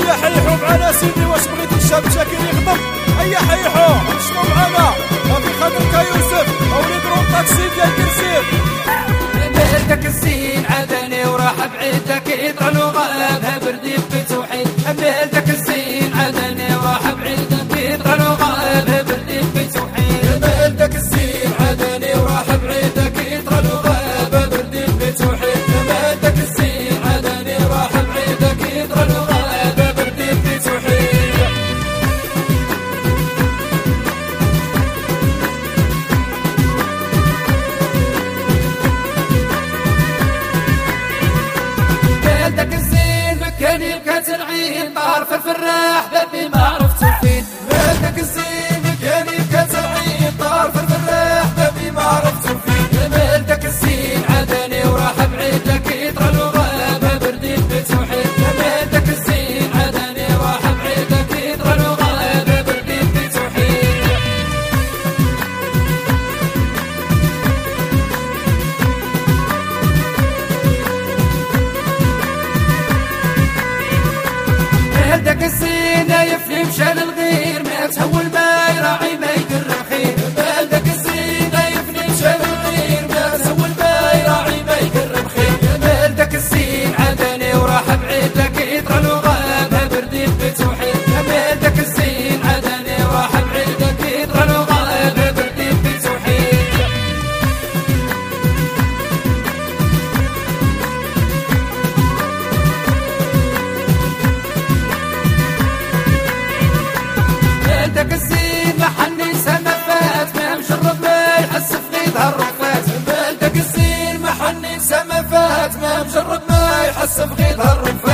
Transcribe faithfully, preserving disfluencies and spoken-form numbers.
هيا حيحو معنا سيدي، واش بغيتي الشاب شاكر يخدم؟ هيا حيحو شنو معنا؟ غادي خاطرك يوسف اوليد روم طاكسي ديال كرسيف. بلدك الزين عدني وراح بعيدك يطرلو غابها بردي بتوحيد. بلدك الزين عدني وراح بعيدك يطرلو غابها بردي بتوحيد. بلدك الزين عدني وراح بعيدك يطرلو غابها بردي بتوحيد. بلدك الزين عدني وراح بعيدك يطرلو غابها بردي بتوحيد. بلدك الزين مكاني بكتلعين طار في الفراح بابي ما عرفتو فين. بلدك الزين مكاني بكتلعين طار في الفراح بابي ما عرفتو فين. بلدك الزين عدني وراح بعيدك يطرلو غابها بردي بتوحيد. بلدك الزين عدني وراح بعيدك يطرلو غابها بردي بتوحيد. بلدك الزين يفلي مشى للغير ما تهول ما يراعي ما يدر الخير. بلدك الزين يفني مشى للغير ما تهول ما يراعي ما يدر الخير. بلدك الزين عدني وراح بعيدك يطرلو غابها بردي بتوحيد. بلدك الزين عدني وراح بعيدك يطرلو غابها بردي بتوحيد. بلدك الزين محني سما فات ما مجرب ما يحس في غيدها الرفات. بلدك الزين محني سما فات ما مجرد ما يحس بغيدها الرفات.